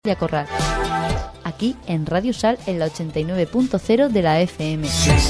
y Corral, aquí en Radio Sal en la 89.0 de la FM.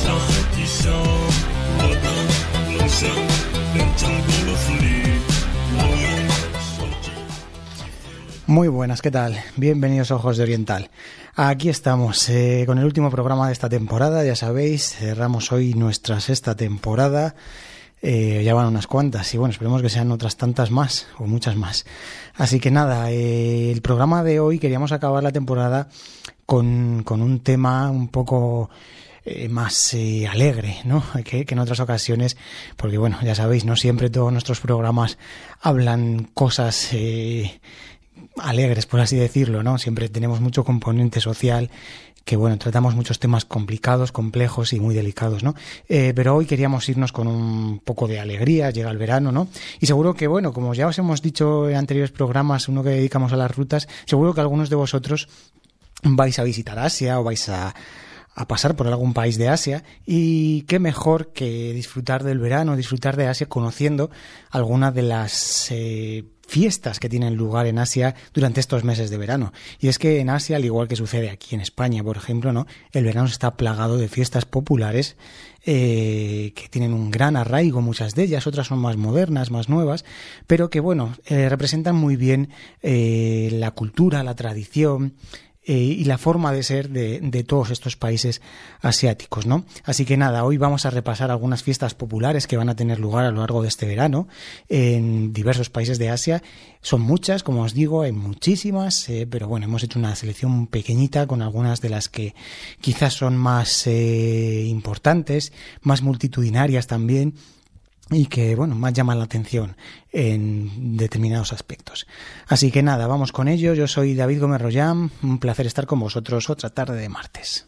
Muy buenas, ¿qué tal? Bienvenidos a Ojos de Oriental. Aquí estamos con el último programa de esta temporada, ya sabéis, cerramos hoy nuestra sexta temporada. Ya van unas cuantas y bueno, esperemos que sean otras tantas más o muchas más. Así que nada, el programa de hoy queríamos acabar la temporada con un tema un poco más alegre, ¿no? Que en otras ocasiones, porque bueno, ya sabéis, no siempre todos nuestros programas hablan cosas alegres, por así decirlo, ¿no? Siempre tenemos mucho componente social, que bueno, tratamos muchos temas complicados, complejos y muy delicados, ¿no? Pero hoy queríamos irnos con un poco de alegría, llega el verano, ¿no? Y seguro que, bueno, como ya os hemos dicho en anteriores programas, uno que dedicamos a las rutas, seguro que algunos de vosotros vais a visitar Asia o vais a pasar por algún país de Asia, y qué mejor que disfrutar del verano, disfrutar de Asia conociendo algunas de las fiestas que tienen lugar en Asia durante estos meses de verano. Y es que en Asia, al igual que sucede aquí en España, por ejemplo, ¿no? El verano está plagado de fiestas populares que tienen un gran arraigo, muchas de ellas, otras son más modernas, más nuevas, pero que bueno, representan muy bien la cultura, la tradición y la forma de ser de todos estos países asiáticos, ¿no? Así que nada, hoy vamos a repasar algunas fiestas populares que van a tener lugar a lo largo de este verano en diversos países de Asia. Son muchas, como os digo, hay muchísimas, pero bueno, hemos hecho una selección pequeñita con algunas de las que quizás son más importantes, más multitudinarias también, y que, bueno, más llaman la atención en determinados aspectos. Así que nada, vamos con ello. Yo soy David Gómez Royán, un placer estar con vosotros otra tarde de martes.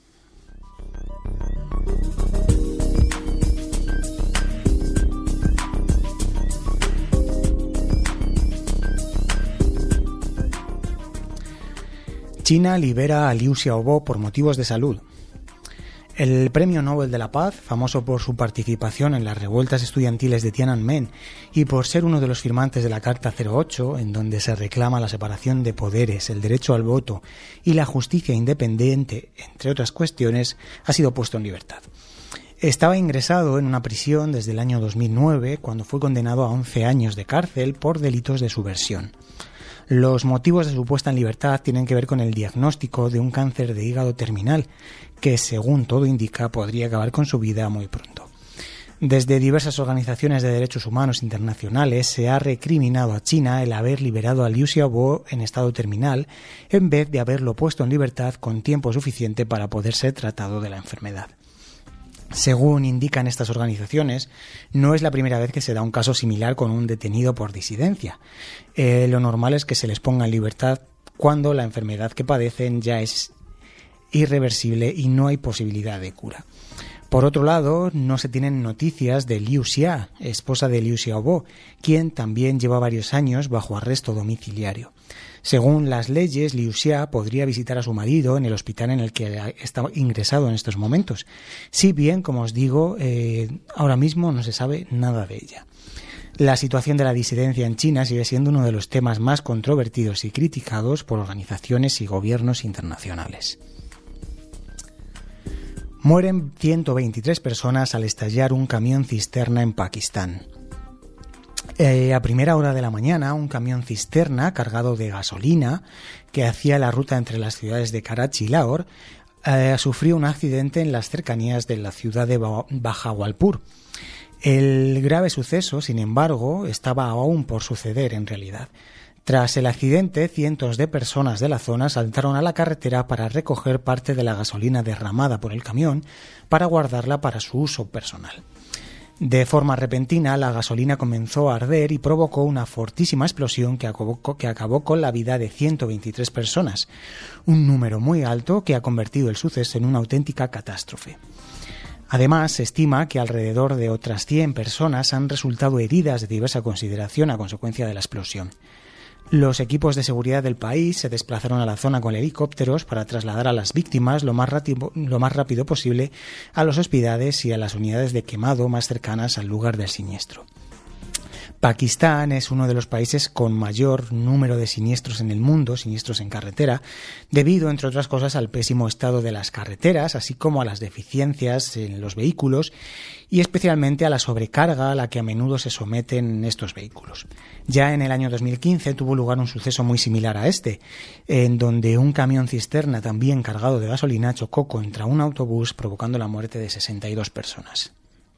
China libera a Liu Xiaobo por motivos de salud. El Premio Nobel de la Paz, famoso por su participación en las revueltas estudiantiles de Tiananmen y por ser uno de los firmantes de la Carta 08, en donde se reclama la separación de poderes, el derecho al voto y la justicia independiente, entre otras cuestiones, ha sido puesto en libertad. Estaba ingresado en una prisión desde el año 2009, cuando fue condenado a 11 años de cárcel por delitos de subversión. Los motivos de su puesta en libertad tienen que ver con el diagnóstico de un cáncer de hígado terminal, que según todo indica podría acabar con su vida muy pronto. Desde diversas organizaciones de derechos humanos internacionales se ha recriminado a China el haber liberado a Liu Xiaobo en estado terminal en vez de haberlo puesto en libertad con tiempo suficiente para poder ser tratado de la enfermedad. Según indican estas organizaciones, no es la primera vez que se da un caso similar con un detenido por disidencia. Lo normal es que se les ponga en libertad cuando la enfermedad que padecen ya es irreversible y no hay posibilidad de cura. Por otro lado, no se tienen noticias de Liu Xia, esposa de Liu Xiaobo, quien también lleva varios años bajo arresto domiciliario. Según las leyes, Liu Xia podría visitar a su marido en el hospital en el que está ingresado en estos momentos. Si bien, como os digo, ahora mismo no se sabe nada de ella. La situación de la disidencia en China sigue siendo uno de los temas más controvertidos y criticados por organizaciones y gobiernos internacionales. Mueren 123 personas al estallar un camión cisterna en Pakistán. A primera hora de la mañana, un camión cisterna cargado de gasolina que hacía la ruta entre las ciudades de Karachi y Lahore sufrió un accidente en las cercanías de la ciudad de Bahawalpur. El grave suceso, sin embargo, estaba aún por suceder en realidad. Tras el accidente, cientos de personas de la zona saltaron a la carretera para recoger parte de la gasolina derramada por el camión para guardarla para su uso personal. De forma repentina, la gasolina comenzó a arder y provocó una fortísima explosión que acabó con la vida de 123 personas, un número muy alto que ha convertido el suceso en una auténtica catástrofe. Además, se estima que alrededor de otras 100 personas han resultado heridas de diversa consideración a consecuencia de la explosión. Los equipos de seguridad del país se desplazaron a la zona con helicópteros para trasladar a las víctimas lo más rápido posible a los hospitales y a las unidades de quemado más cercanas al lugar del siniestro. Pakistán es uno de los países con mayor número de siniestros en el mundo, siniestros en carretera, debido, entre otras cosas, al pésimo estado de las carreteras, así como a las deficiencias en los vehículos y especialmente a la sobrecarga a la que a menudo se someten estos vehículos. Ya en el año 2015 tuvo lugar un suceso muy similar a este, en donde un camión cisterna también cargado de gasolina chocó contra un autobús, provocando la muerte de 62 personas.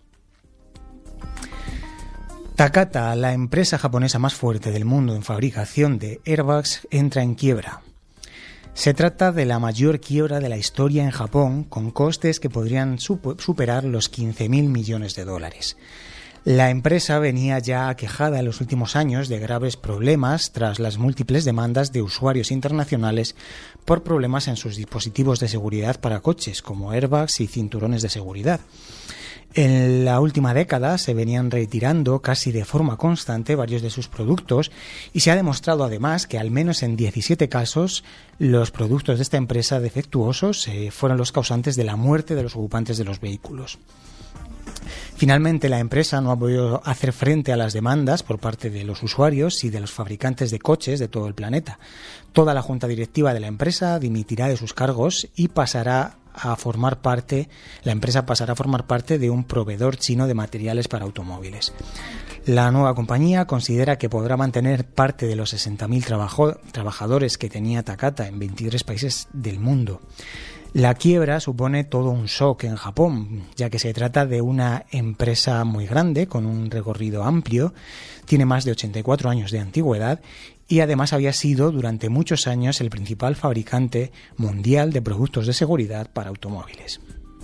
Takata, la empresa japonesa más fuerte del mundo en fabricación de airbags, entra en quiebra. Se trata de la mayor quiebra de la historia en Japón, con costes que podrían superar los 15.000 millones de dólares. La empresa venía ya aquejada en los últimos años de graves problemas tras las múltiples demandas de usuarios internacionales por problemas en sus dispositivos de seguridad para coches, como airbags y cinturones de seguridad. En la última década se venían retirando casi de forma constante varios de sus productos y se ha demostrado además que al menos en 17 casos los productos de esta empresa defectuosos fueron los causantes de la muerte de los ocupantes de los vehículos. Finalmente, la empresa no ha podido hacer frente a las demandas por parte de los usuarios y de los fabricantes de coches de todo el planeta. Toda la junta directiva de la empresa dimitirá de sus cargos y la empresa pasará a formar parte de un proveedor chino de materiales para automóviles. La nueva compañía considera que podrá mantener parte de los 60.000 trabajadores que tenía Takata en 23 países del mundo. La quiebra supone todo un shock en Japón, ya que se trata de una empresa muy grande, con un recorrido amplio, tiene más de 84 años de antigüedad y además había sido durante muchos años el principal fabricante mundial de productos de seguridad para automóviles.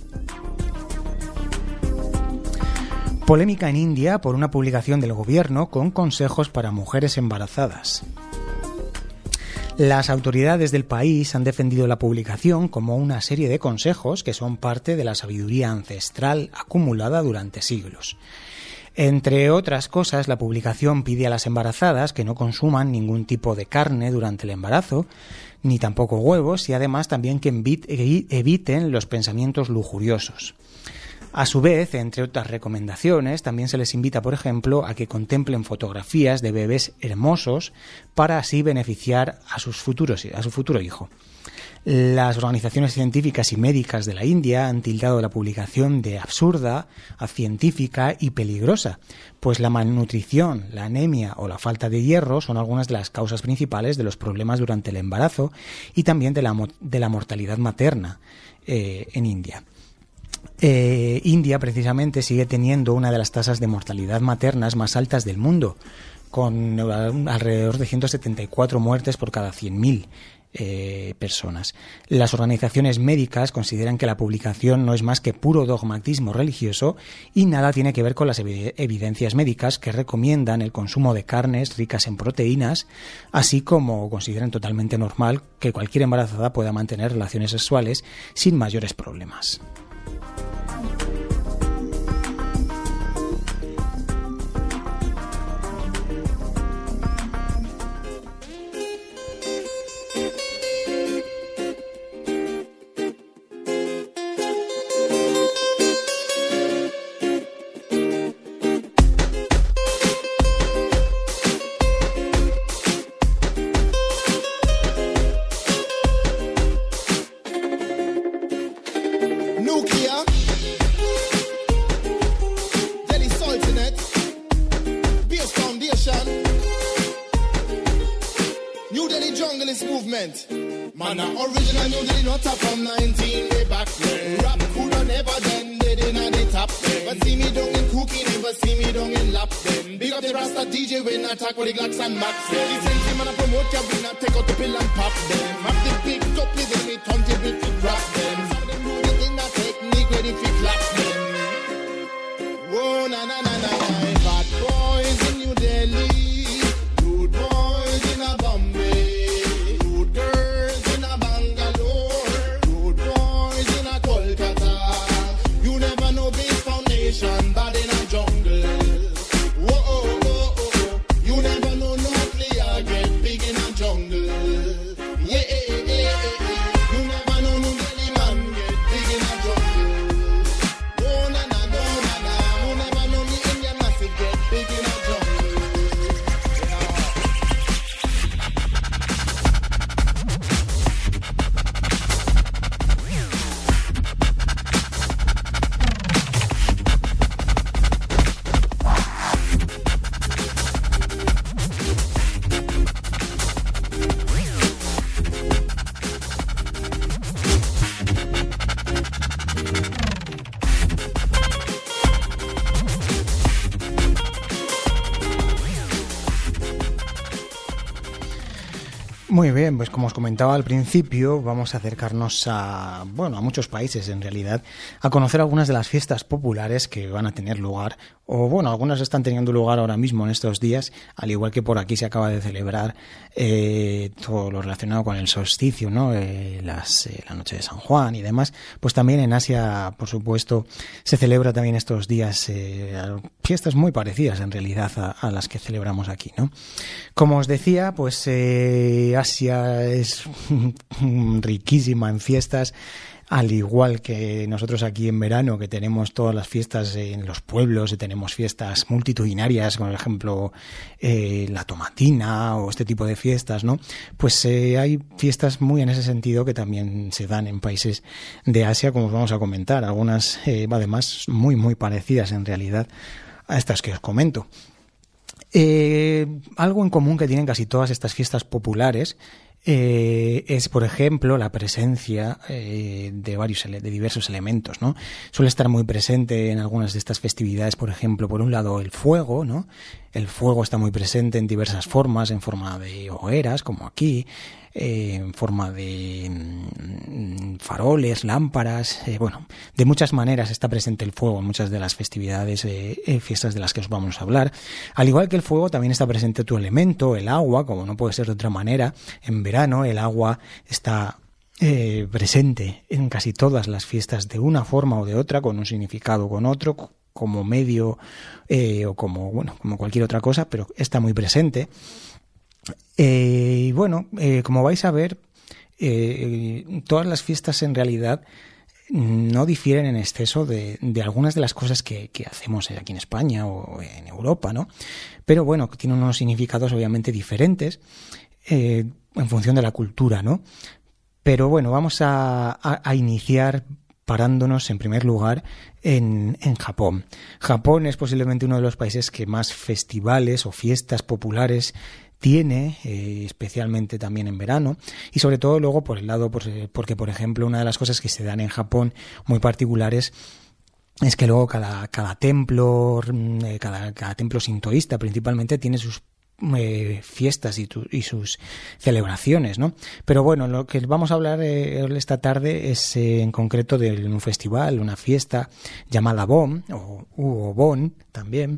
Polémica en India por una publicación del gobierno con consejos para mujeres embarazadas. Las autoridades del país han defendido la publicación como una serie de consejos que son parte de la sabiduría ancestral acumulada durante siglos. Entre otras cosas, la publicación pide a las embarazadas que no consuman ningún tipo de carne durante el embarazo, ni tampoco huevos, y además también que eviten los pensamientos lujuriosos. A su vez, entre otras recomendaciones, también se les invita, por ejemplo, a que contemplen fotografías de bebés hermosos para así beneficiar a su futuro hijo. Las organizaciones científicas y médicas de la India han tildado la publicación de absurda, científica y peligrosa, pues la malnutrición, la anemia o la falta de hierro son algunas de las causas principales de los problemas durante el embarazo y también de la mortalidad materna en India. India precisamente sigue teniendo una de las tasas de mortalidad maternas más altas del mundo, con alrededor de 174 muertes por cada 100.000 personas. Las organizaciones médicas consideran que la publicación no es más que puro dogmatismo religioso y nada tiene que ver con las evidencias médicas que recomiendan el consumo de carnes ricas en proteínas, así como consideran totalmente normal que cualquier embarazada pueda mantener relaciones sexuales sin mayores problemas. Man, original New Delhi not up from 19 way back then. Rap coulda never done, dead inna the top ten. But see me down in Cookie, never see me down in Lap them. Big up the Rasta DJ when I talk with the Glocks and Max. The sense man I promote ya, when I take out the pill and pop them. Have the big couple, then me turntable to grab them. Some of them do the thing that technique ready to clap them. Whoa, na na na na na. Bad boys in New Delhi, good boys in a Bombay. Bad in a jungle. Whoa, oh, oh, oh. You never know no player get big in a jungle. Yeah. Muy bien, pues como os comentaba al principio, vamos a acercarnos a muchos países en realidad, a conocer algunas de las fiestas populares que van a tener lugar, o bueno, algunas están teniendo lugar ahora mismo en estos días, al igual que por aquí se acaba de celebrar todo lo relacionado con el solsticio, ¿no? La noche de San Juan y demás. Pues también en Asia, por supuesto, se celebra también estos días fiestas muy parecidas en realidad a las que celebramos aquí, ¿no? Como os decía, pues Asia es riquísima en fiestas, al igual que nosotros aquí en verano, que tenemos todas las fiestas en los pueblos, y tenemos fiestas multitudinarias, por ejemplo la tomatina o este tipo de fiestas, ¿no? Pues hay fiestas muy en ese sentido que también se dan en países de Asia, como os vamos a comentar, algunas además muy muy parecidas en realidad a estas que os comento. Algo en común que tienen casi todas estas populares es, por ejemplo, la presencia de diversos elementos, ¿no? Suele estar muy presente en algunas de estas festividades, por ejemplo, por un lado el fuego, ¿no? El fuego está muy presente en diversas formas, en forma de hogueras, como aquí, en forma de faroles, lámparas, de muchas maneras está presente el fuego en muchas de las festividades, fiestas de las que os vamos a hablar. Al igual que el fuego, también está presente otro elemento, el agua, como no puede ser de otra manera. En verano el agua está presente en casi todas las fiestas de una forma o de otra, con un significado o con otro, como medio o como cualquier otra cosa, pero está muy presente. Como vais a ver, todas las fiestas en realidad no difieren en exceso de algunas de las cosas que hacemos aquí en España o en Europa, ¿no? Pero bueno, tienen unos significados obviamente diferentes en función de la cultura, ¿no? Pero bueno, vamos a iniciar parándonos en primer lugar en Japón. Japón es posiblemente uno de los países que más festivales o fiestas populares tiene, especialmente también en verano, y sobre todo luego por el lado, porque por ejemplo una de las cosas que se dan en Japón muy particulares es que luego cada templo sintoísta principalmente tiene sus fiestas y sus celebraciones, ¿no? Pero bueno, lo que vamos a hablar esta tarde es en concreto de un festival, una fiesta llamada Bon o Bon también,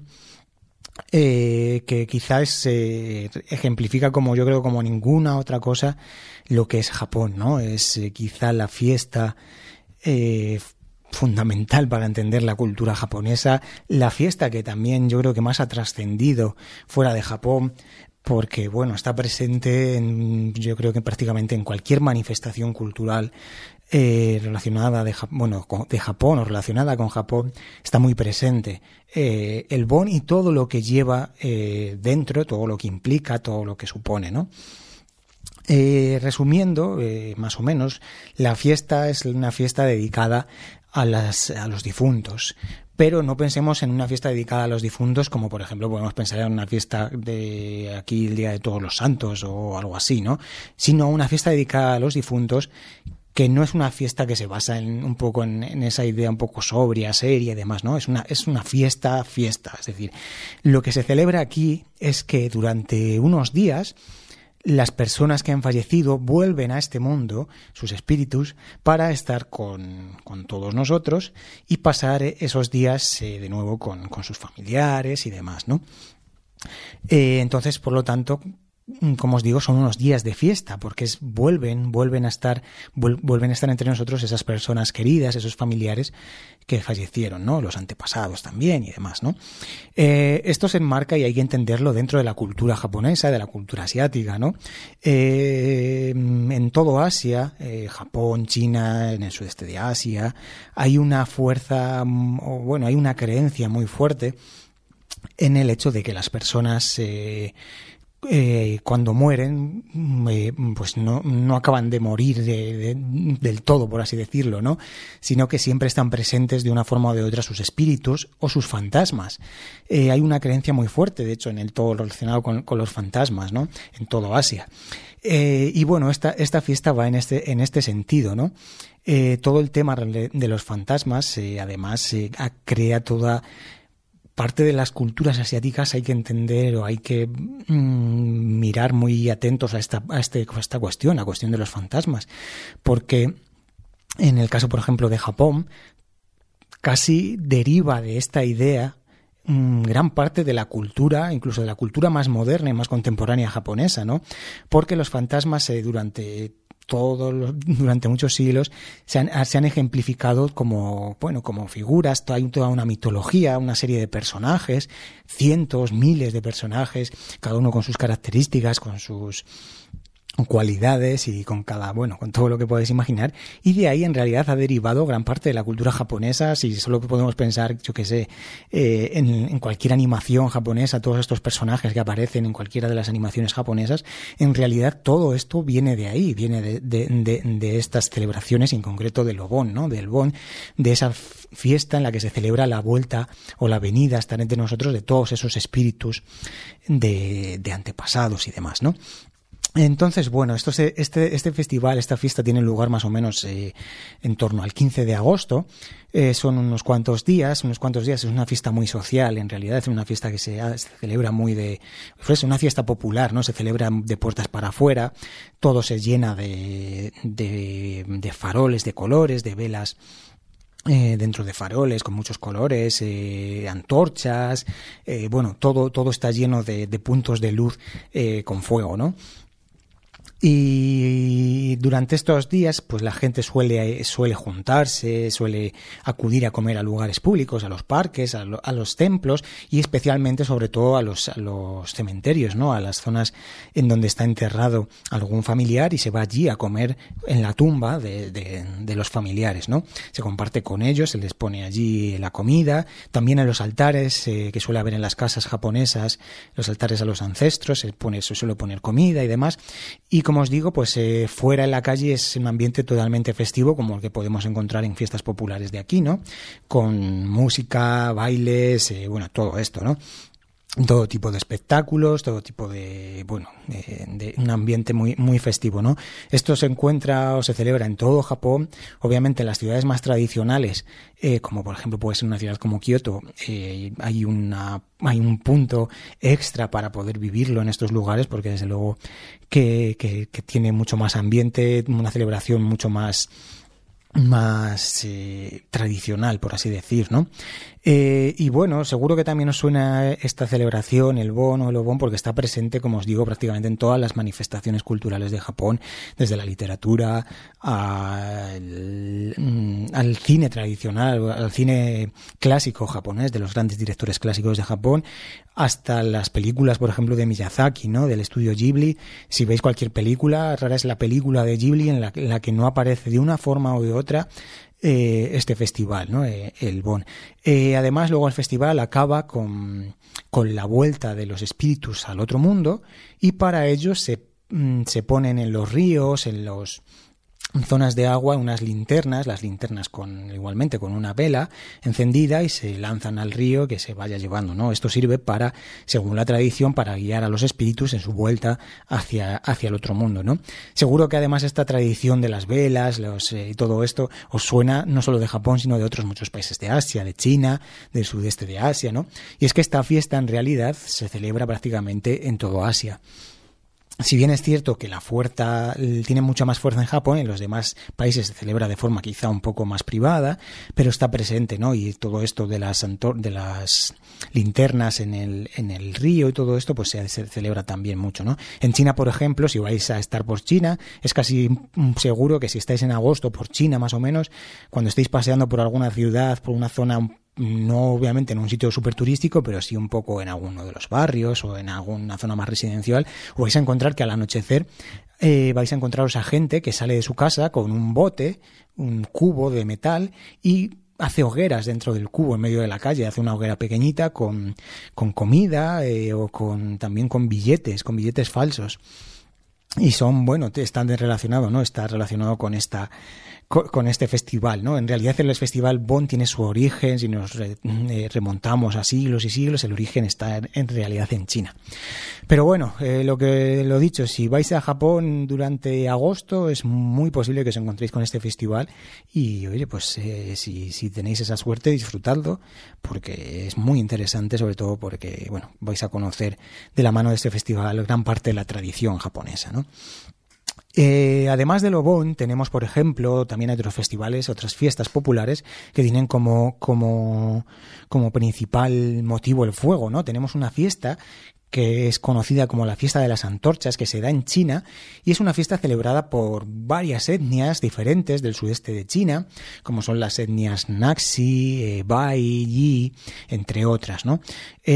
que quizás ejemplifica como yo creo como ninguna otra cosa lo que es Japón, ¿no? Es quizá la fiesta fundamental para entender la cultura japonesa, la fiesta que también yo creo que más ha trascendido fuera de Japón, porque bueno, está presente yo creo que prácticamente en cualquier manifestación cultural relacionada de Japón o relacionada con Japón, está muy presente el Bon y todo lo que lleva dentro, todo lo que implica, todo lo que supone, ¿no? Resumiendo, más o menos, la fiesta es una fiesta dedicada a los difuntos, pero no pensemos en una fiesta dedicada a los difuntos como por ejemplo podemos pensar en una fiesta de aquí el Día de Todos los Santos o algo así, ¿no? Sino una fiesta dedicada a los difuntos que no es una fiesta que se basa un poco en esa idea un poco sobria, seria y demás, ¿no? Es una fiesta, es decir, lo que se celebra aquí es que durante unos días las personas que han fallecido vuelven a este mundo, sus espíritus, para estar con todos nosotros y pasar esos días de nuevo con sus familiares y demás, ¿no? Entonces, por lo tanto, como os digo, son unos días de fiesta, porque vuelven a estar entre nosotros esas personas queridas, esos familiares que fallecieron, ¿no? Los antepasados también y demás, ¿no? Esto se enmarca y hay que entenderlo dentro de la cultura japonesa, de la cultura asiática, ¿no? En todo Asia, Japón, China, en el sudeste de Asia, hay una fuerza, hay una creencia muy fuerte en el hecho de que las personas cuando mueren pues no acaban de morir del todo, por así decirlo, ¿no? Sino que siempre están presentes de una forma o de otra sus espíritus o sus fantasmas. Hay una creencia muy fuerte, de hecho, en todo lo relacionado con los fantasmas, ¿no? En todo Asia. Y bueno, esta fiesta va en este sentido, ¿no? Todo el tema de los fantasmas además crea toda parte de las culturas asiáticas hay que entender o hay que mirar muy atentos a esta cuestión, la cuestión de los fantasmas, porque en el caso, por ejemplo, de Japón, casi deriva de esta idea gran parte de la cultura, incluso de la cultura más moderna y más contemporánea japonesa, ¿no? Porque los fantasmas durante muchos siglos se han ejemplificado como figuras. Hay toda una mitología, una serie de personajes, cientos, miles de personajes, cada uno con sus características, con sus cualidades y con todo lo que podéis imaginar, y de ahí en realidad ha derivado gran parte de la cultura japonesa. Si solo podemos pensar, en cualquier animación japonesa, todos estos personajes que aparecen en cualquiera de las animaciones japonesas, en realidad todo esto viene de ahí, viene de estas celebraciones, en concreto del Obon, ¿no? Del Bon, de esa fiesta en la que se celebra la vuelta o la venida hasta entre nosotros de todos esos espíritus de antepasados y demás, ¿no? Entonces, este festival, esta fiesta tiene lugar más o menos en torno al 15 de agosto. Son unos cuantos días, es una fiesta muy social, en realidad es una fiesta que se celebra es una fiesta popular, ¿no? Se celebra de puertas para afuera, todo se llena de faroles de colores, de velas dentro de faroles con muchos colores, antorchas, todo está lleno de puntos de luz con fuego, ¿no? Y durante estos días, pues la gente suele juntarse, suele acudir a comer a lugares públicos, a los parques, a los templos y especialmente, sobre todo, a los cementerios, ¿no? A las zonas en donde está enterrado algún familiar y se va allí a comer en la tumba de los familiares, ¿no? Se comparte con ellos, se les pone allí la comida. También en los altares que suele haber en las casas japonesas, los altares a los ancestros, se suele poner comida y demás. Y como os digo, pues fuera en la calle es un ambiente totalmente festivo, como el que podemos encontrar en fiestas populares de aquí, ¿no? Con música, bailes, todo esto, ¿no? Todo tipo de espectáculos, todo tipo de un ambiente muy, muy festivo, ¿no? Esto se encuentra o se celebra en todo Japón. Obviamente en las ciudades más tradicionales, como por ejemplo puede ser una ciudad como Kioto, hay un punto extra para poder vivirlo en estos lugares, porque desde luego que tiene mucho más ambiente, una celebración mucho más tradicional, por así decir, ¿no? Y seguro que también os suena esta celebración, el Bon o el Obon, porque está presente, como os digo, prácticamente en todas las manifestaciones culturales de Japón, desde la literatura al cine tradicional, al cine clásico japonés, de los grandes directores clásicos de Japón, hasta las películas, por ejemplo, de Miyazaki, ¿no? Del estudio Ghibli. Si veis cualquier película, rara es la película de Ghibli en la que no aparece de una forma o de otra este festival, ¿no? El Bon. Además, luego el festival acaba con la vuelta de los espíritus al otro mundo, y para ello se ponen en los ríos, en las zonas de agua, unas linternas, las linternas igualmente con una vela encendida, y se lanzan al río que se vaya llevando, ¿no? Esto sirve según la tradición, para guiar a los espíritus en su vuelta hacia el otro mundo, ¿no? Seguro que además esta tradición de las velas, y todo esto os suena no solo de Japón, sino de otros muchos países de Asia, de China, del sudeste de Asia, ¿no? Y es que esta fiesta en realidad se celebra prácticamente en todo Asia. Si bien es cierto que la fuerza tiene mucha más fuerza en Japón, en los demás países se celebra de forma quizá un poco más privada, pero está presente, ¿no? Y todo esto de las linternas en el río y todo esto, pues se celebra también mucho, ¿no? En China, por ejemplo, si vais a estar por China, es casi seguro que si estáis en agosto por China, más o menos, cuando estéis paseando por alguna ciudad, por una zona, no obviamente en un sitio súper turístico, pero sí un poco en alguno de los barrios o en alguna zona más residencial, os vais a encontrar que al anochecer vais a encontraros a gente que sale de su casa con un bote, un cubo de metal, y hace hogueras dentro del cubo en medio de la calle, hace una hoguera pequeñita con comida o también con billetes falsos. y son, bueno, están relacionados, ¿no? Está relacionado con este festival, ¿no? En realidad el festival Bon tiene su origen, si nos remontamos a siglos y siglos, el origen está en realidad en China. Pero bueno, lo dicho, si vais a Japón durante agosto es muy posible que os encontréis con este festival y, oye, pues si tenéis esa suerte, disfrutadlo, porque es muy interesante, sobre todo porque, bueno, vais a conocer de la mano de este festival gran parte de la tradición japonesa, ¿no? Además de lo Bon, tenemos, por ejemplo, también hay otros festivales, otras fiestas populares que tienen como principal motivo el fuego, ¿no? Tenemos una fiesta que es conocida como la Fiesta de las Antorchas, que se da en China, y es una fiesta celebrada por varias etnias diferentes del sudeste de China, como son las etnias Naxi, Bai, Yi, entre otras, ¿no?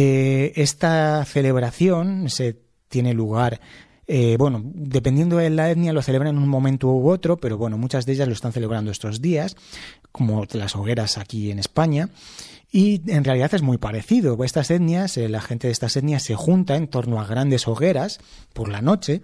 Esta celebración tiene lugar, bueno, dependiendo de la etnia lo celebran en un momento u otro, pero bueno, muchas de ellas lo están celebrando estos días, como las hogueras aquí en España. Y en realidad es muy parecido. Estas etnias, la gente de estas etnias se junta en torno a grandes hogueras por la noche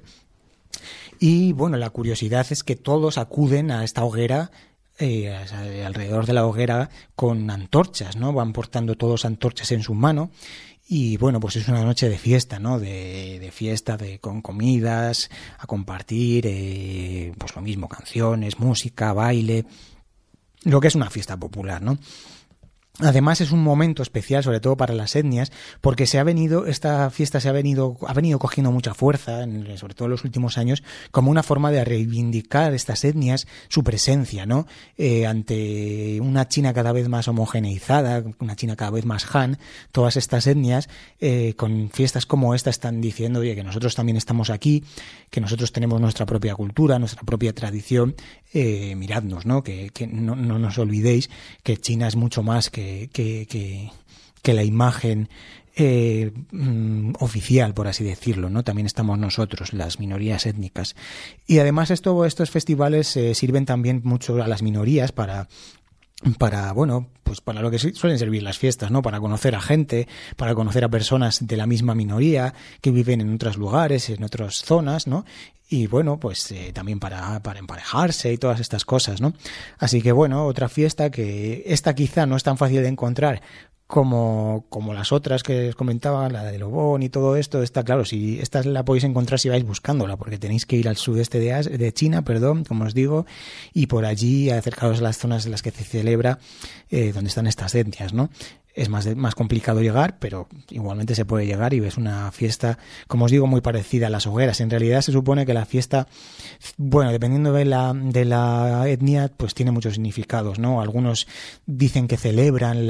y, bueno, la curiosidad es que todos acuden a esta hoguera, alrededor de la hoguera, con antorchas, ¿no? Van portando todos antorchas en su mano y, bueno, pues es una noche de fiesta, ¿no? De fiesta, con comidas, a compartir, pues lo mismo, canciones, música, baile, lo que es una fiesta popular, ¿no? Además es un momento especial, sobre todo para las etnias, porque esta fiesta ha venido cogiendo mucha fuerza, sobre todo en los últimos años, como una forma de reivindicar estas etnias su presencia, ¿no? Ante una China cada vez más homogeneizada, una China cada vez más Han, todas estas etnias, con fiestas como esta, están diciendo, oye, que nosotros también estamos aquí, que nosotros tenemos nuestra propia cultura, nuestra propia tradición, miradnos, ¿no? Que no nos olvidéis que China es mucho más que la imagen oficial, por así decirlo, ¿no? También estamos nosotros, las minorías étnicas. Y además estos festivales sirven también mucho a las minorías para bueno, pues para lo que suelen servir las fiestas, ¿no? Para conocer a gente, para conocer a personas de la misma minoría que viven en otros lugares, en otras zonas, ¿no? Y bueno, pues también para emparejarse y todas estas cosas, ¿no? Así que bueno, otra fiesta que esta quizá no es tan fácil de encontrar como las otras que os comentaba, la de Lobón y todo esto. Está claro, si esta la podéis encontrar si vais buscándola, porque tenéis que ir al sudeste de China, como os digo, y por allí acercaros a las zonas en las que se celebra, donde están estas etnias, ¿no? Es más complicado llegar, pero igualmente se puede llegar y es una fiesta, como os digo, muy parecida a las hogueras. En realidad se supone que la fiesta, bueno, dependiendo de la etnia, pues tiene muchos significados, ¿no? Algunos dicen que celebran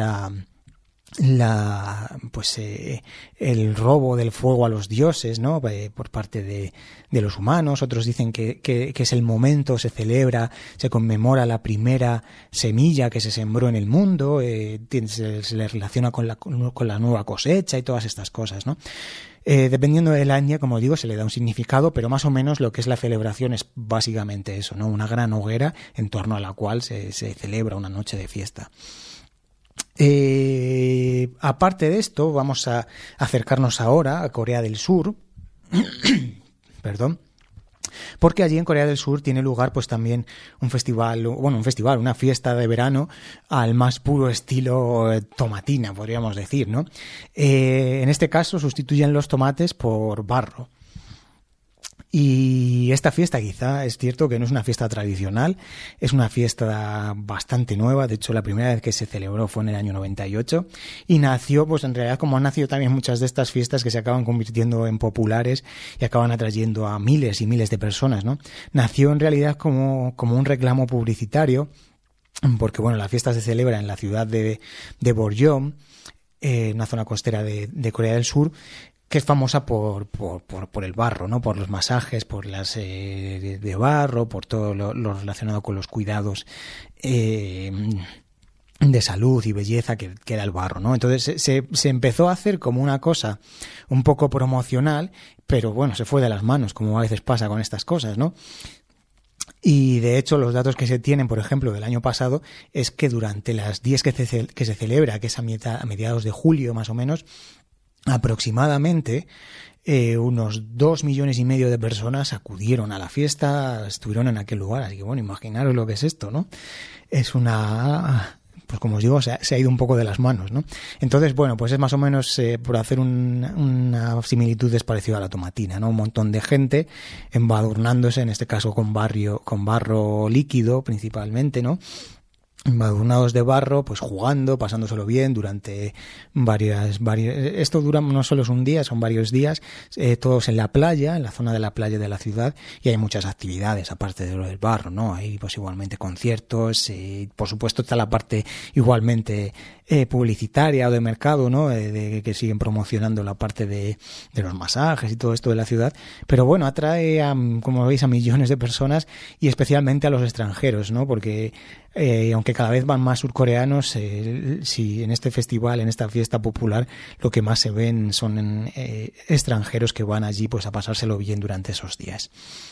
el robo del fuego a los dioses, ¿no? Por parte de los humanos. Otros dicen que es el momento, se celebra, se conmemora la primera semilla que se sembró en el mundo, se le relaciona con la nueva cosecha y todas estas cosas, ¿no? Dependiendo de la etnia, como digo, se le da un significado, pero más o menos lo que es la celebración es básicamente eso, ¿no? Una gran hoguera en torno a la cual se celebra una noche de fiesta. Aparte de esto, vamos a acercarnos ahora a Corea del Sur. Perdón. Porque allí en Corea del Sur tiene lugar pues también una fiesta de verano al más puro estilo tomatina, podríamos decir, ¿no? En este caso sustituyen los tomates por barro. Y esta fiesta quizá es cierto que no es una fiesta tradicional, es una fiesta bastante nueva. De hecho, la primera vez que se celebró fue en el año 98 y nació, pues en realidad como han nacido también muchas de estas fiestas que se acaban convirtiendo en populares y acaban atrayendo a miles y miles de personas, ¿no? Nació en realidad como un reclamo publicitario, porque bueno, la fiesta se celebra en la ciudad de Borjeom, una zona costera de Corea del Sur, que es famosa por el barro, ¿no? Por los masajes, por las de barro, por todo lo relacionado con los cuidados de salud y belleza que da el barro, ¿no? Entonces se empezó a hacer como una cosa un poco promocional, pero bueno, se fue de las manos, como a veces pasa con estas cosas, ¿no? Y de hecho los datos que se tienen, por ejemplo, del año pasado, es que durante las días que se celebra, que es a mediados de julio más o menos, aproximadamente unos 2,5 millones de personas acudieron a la fiesta, estuvieron en aquel lugar. Así que bueno, imaginaros lo que es esto, ¿no? Es una... Pues como os digo, se ha ido un poco de las manos, ¿no? Entonces, bueno, pues es más o menos, por hacer una similitud, es parecido a la tomatina, ¿no? Un montón de gente embadurnándose, en este caso con barro líquido principalmente, ¿no? Embadurnados de barro, pues jugando, pasándoselo bien durante varias... Esto dura no solo es un día, son varios días, todos en la playa, en la zona de la playa de la ciudad, y hay muchas actividades aparte de lo del barro, ¿no? Hay pues igualmente conciertos, por supuesto está la parte igualmente publicitaria o de mercado, ¿no? Que siguen promocionando la parte de los masajes y todo esto de la ciudad, pero bueno, atrae como veis, a millones de personas y especialmente a los extranjeros, ¿no? Porque aunque cada vez van más surcoreanos, si en este festival, en esta fiesta popular, lo que más se ven son extranjeros que van allí pues a pasárselo bien durante esos días.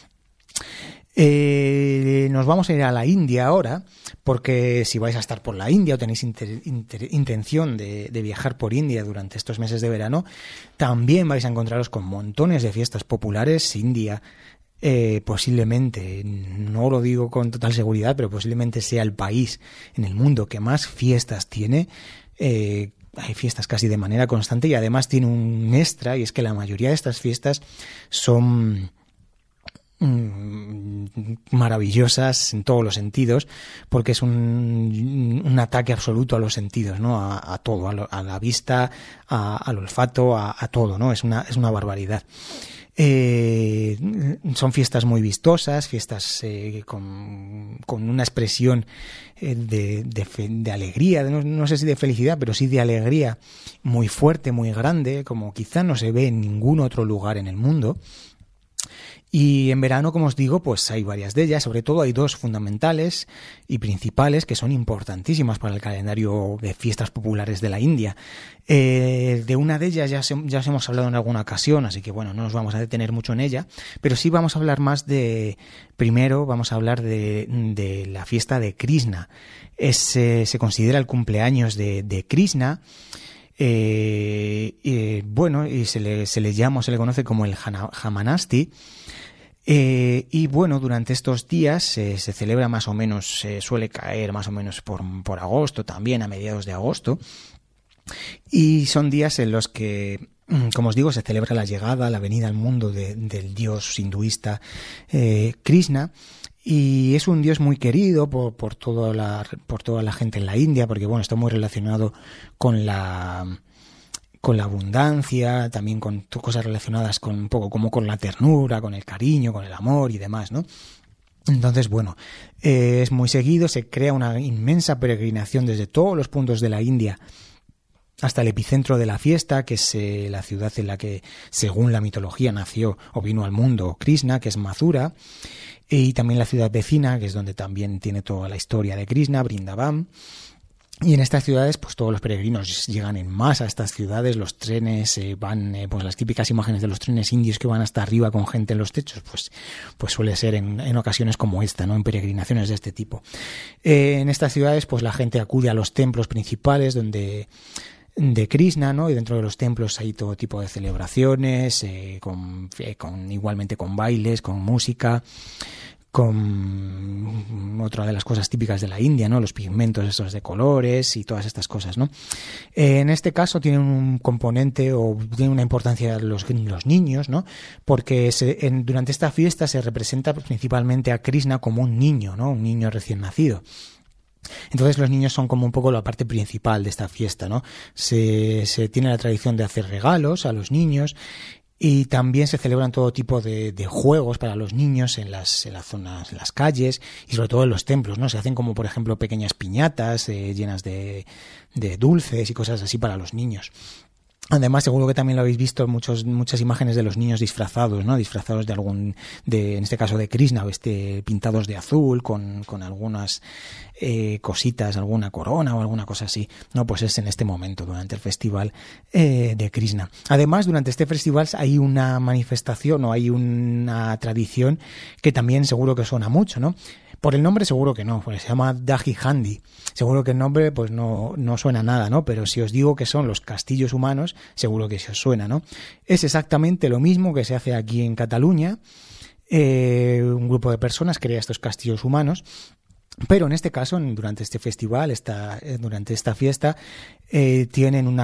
Nos vamos a ir a la India ahora, porque si vais a estar por la India o tenéis intención de viajar por India durante estos meses de verano, también vais a encontraros con montones de fiestas populares. India posiblemente, no lo digo con total seguridad, pero posiblemente sea el país en el mundo que más fiestas tiene. Hay fiestas casi de manera constante y además tiene un extra, y es que la mayoría de estas fiestas son maravillosas en todos los sentidos, porque es un ataque absoluto a los sentidos, ¿no? A todo, a la vista, al olfato, a todo, ¿no? Es una barbaridad. Son fiestas muy vistosas, fiestas con una expresión de alegría, no sé si de felicidad, pero sí de alegría muy fuerte, muy grande, como quizá no se ve en ningún otro lugar en el mundo. Y en verano, como os digo, pues hay varias de ellas. Sobre todo hay dos fundamentales y principales que son importantísimas para el calendario de fiestas populares de la India. De una de ellas ya os hemos hablado en alguna ocasión, así que bueno, no nos vamos a detener mucho en ella, pero sí vamos a hablar más primero vamos a hablar de la fiesta de Krishna. Se considera el cumpleaños de Krishna. Bueno, y se le conoce como el Jamanasti. Y bueno, durante estos días se celebra más o menos, suele caer más o menos por agosto, también a mediados de agosto, y son días en los que, como os digo, se celebra la llegada, la venida al mundo del dios hinduista Krishna. Y es un dios muy querido por toda la gente en la India, porque bueno, está muy relacionado con la abundancia, también con cosas relacionadas con un poco como con la ternura, con el cariño, con el amor y demás, ¿no? Entonces, bueno, es muy seguido, se crea una inmensa peregrinación desde todos los puntos de la India hasta el epicentro de la fiesta, que es la ciudad en la que, según la mitología, nació o vino al mundo Krishna, que es Mathura, y también la ciudad vecina, que es donde también tiene toda la historia de Krishna, Vrindavan. Y en estas ciudades, pues todos los peregrinos llegan en masa a estas ciudades, los trenes van, pues las típicas imágenes de los trenes indios que van hasta arriba con gente en los techos, pues suele ser en ocasiones como esta, ¿no? En peregrinaciones de este tipo. En estas ciudades, pues la gente acude a los templos principales de Krishna, ¿no? Y dentro de los templos hay todo tipo de celebraciones, igualmente con bailes, con música, con otra de las cosas típicas de la India, ¿no? Los pigmentos estos de colores y todas estas cosas, ¿no? En este caso tienen un componente o tienen una importancia los niños, ¿no? Porque durante esta fiesta se representa principalmente a Krishna como un niño, ¿no? Un niño recién nacido. Entonces los niños son como un poco la parte principal de esta fiesta, ¿no? Se tiene la tradición de hacer regalos a los niños. Y también se celebran todo tipo de juegos para los niños en las zonas, en las calles y sobre todo en los templos, ¿no? Se hacen como, por ejemplo, pequeñas piñatas llenas de dulces y cosas así para los niños. Además, seguro que también lo habéis visto, muchas imágenes de los niños disfrazados, ¿no? Disfrazados en este caso de Krishna, pintados de azul, con algunas cositas, alguna corona o alguna cosa así. No, pues es en este momento, durante el festival de Krishna. Además, durante este festival hay una manifestación o hay una tradición que también seguro que suena mucho, ¿no? Por el nombre seguro que no, pues se llama Daji Handi. Seguro que el nombre pues no suena nada, ¿no? Pero si os digo que son los castillos humanos, seguro que se os suena, ¿no? Es exactamente lo mismo que se hace aquí en Cataluña. Un grupo de personas crea estos castillos humanos. Pero en este caso, durante este festival, durante esta fiesta, tienen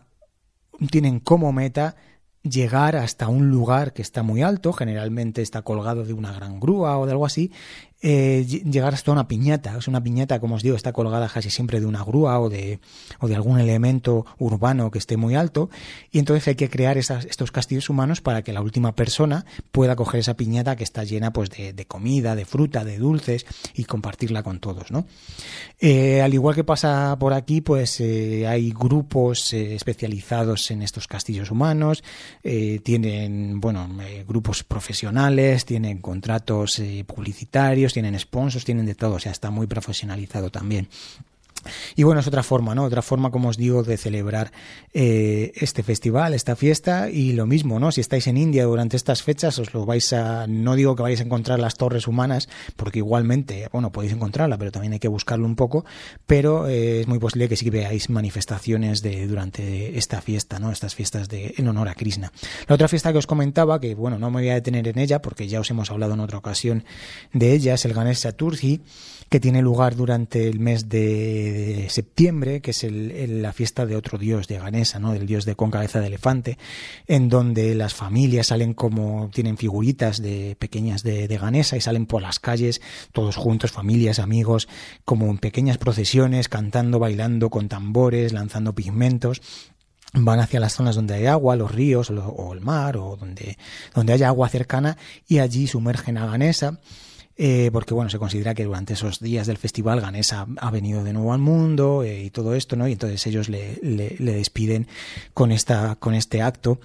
como meta llegar hasta un lugar que está muy alto, generalmente está colgado de una gran grúa o de algo así, llegar hasta una piñata. Es una piñata, como os digo, está colgada casi siempre de una grúa o de algún elemento urbano que esté muy alto, y entonces hay que crear estos castillos humanos para que la última persona pueda coger esa piñata que está llena pues de comida, de fruta, de dulces, y compartirla con todos, ¿no? Al igual que pasa por aquí, pues hay grupos especializados en estos castillos humanos. Tienen grupos profesionales, tienen contratos publicitarios, tienen sponsors, tienen de todo, o sea, está muy profesionalizado también. Y bueno, es otra forma, ¿no? Otra forma, como os digo, de celebrar este festival, esta fiesta. Y lo mismo, ¿no? Si estáis en India durante estas fechas, no digo que vayáis a encontrar las torres humanas, porque igualmente, podéis encontrarla, pero también hay que buscarlo un poco. Pero es muy posible que sí veáis manifestaciones durante esta fiesta, ¿no? Estas fiestas en honor a Krishna. La otra fiesta que os comentaba, que no me voy a detener en ella, porque ya os hemos hablado en otra ocasión de ella, es el Ganesh Chaturthi, que tiene lugar durante el mes de septiembre, que es la fiesta de otro dios, de Ganesha, ¿no? Del dios con cabeza de elefante, en donde las familias tienen figuritas pequeñas de Ganesha y salen por las calles todos juntos, familias, amigos, como en pequeñas procesiones, cantando, bailando con tambores, lanzando pigmentos. Van hacia las zonas donde hay agua, los ríos o el mar, o donde haya agua cercana, y allí sumergen a Ganesha. Porque se considera que durante esos días del festival Ganesha ha venido de nuevo al mundo y todo esto, ¿no? Y entonces ellos le despiden con este acto,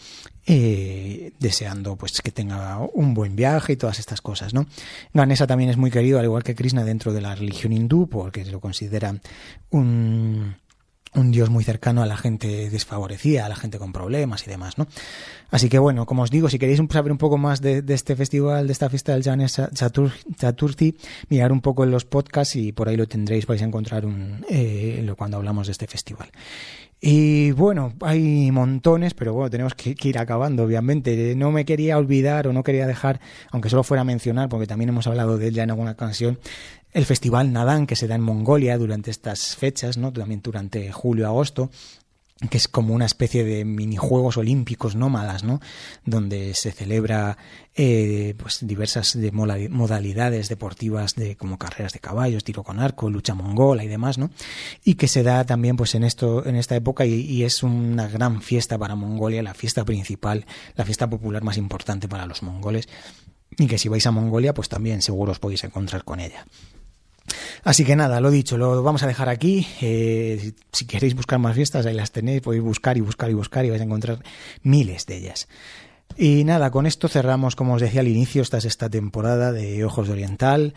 deseando pues que tenga un buen viaje y todas estas cosas, ¿no? Ganesha también es muy querido, al igual que Krishna, dentro de la religión hindú, porque se lo considera un dios muy cercano a la gente desfavorecida, a la gente con problemas y demás, ¿no? Así que como os digo, si queréis saber un poco más de este festival, de esta fiesta del Ganesh Chaturthi, mirar un poco en los podcasts y por ahí lo tendréis, vais a encontrar cuando hablamos de este festival. Y hay montones, pero tenemos que ir acabando, obviamente. No me quería olvidar o no quería dejar, aunque solo fuera a mencionar, porque también hemos hablado de él ya en alguna ocasión, el festival Nadan, que se da en Mongolia durante estas fechas, ¿no? También durante julio-agosto, que es como una especie de minijuegos olímpicos nómadas, ¿no? Donde se celebra diversas modalidades deportivas, como carreras de caballos, tiro con arco, lucha mongola y demás, ¿no? Y que se da también pues en esta época, y es una gran fiesta para Mongolia, la fiesta principal, la fiesta popular más importante para los mongoles, y que si vais a Mongolia pues también seguro os podéis encontrar con ella. Así que nada, lo dicho, lo vamos a dejar aquí. Si queréis buscar más fiestas, ahí las tenéis, podéis buscar y vais a encontrar miles de ellas. Y nada, con esto cerramos, como os decía al inicio, esta temporada de Ojos de Oriental.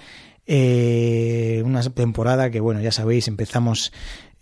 Una temporada que, ya sabéis, empezamos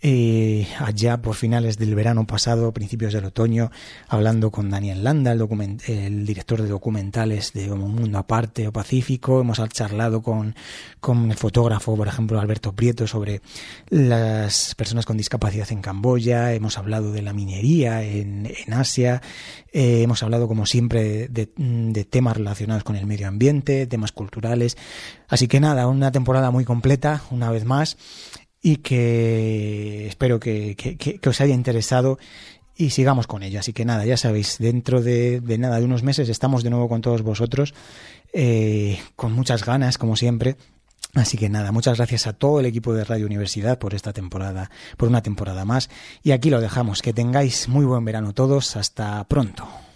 allá por finales del verano pasado, principios del otoño, hablando con Daniel Landa, el director de documentales de Un Mundo Aparte o Pacífico. Hemos charlado con el fotógrafo, por ejemplo, Alberto Prieto, sobre las personas con discapacidad en Camboya. Hemos hablado de la minería en Asia. Hemos hablado, como siempre, de temas relacionados con el medio ambiente, temas culturales. Así que nada, una temporada muy completa, una vez más, y que espero que os haya interesado y sigamos con ello. Así que nada, ya sabéis, dentro de unos meses estamos de nuevo con todos vosotros, con muchas ganas, como siempre. Así que nada, muchas gracias a todo el equipo de Radio Universidad por una temporada más. Y aquí lo dejamos. Que tengáis muy buen verano todos. Hasta pronto.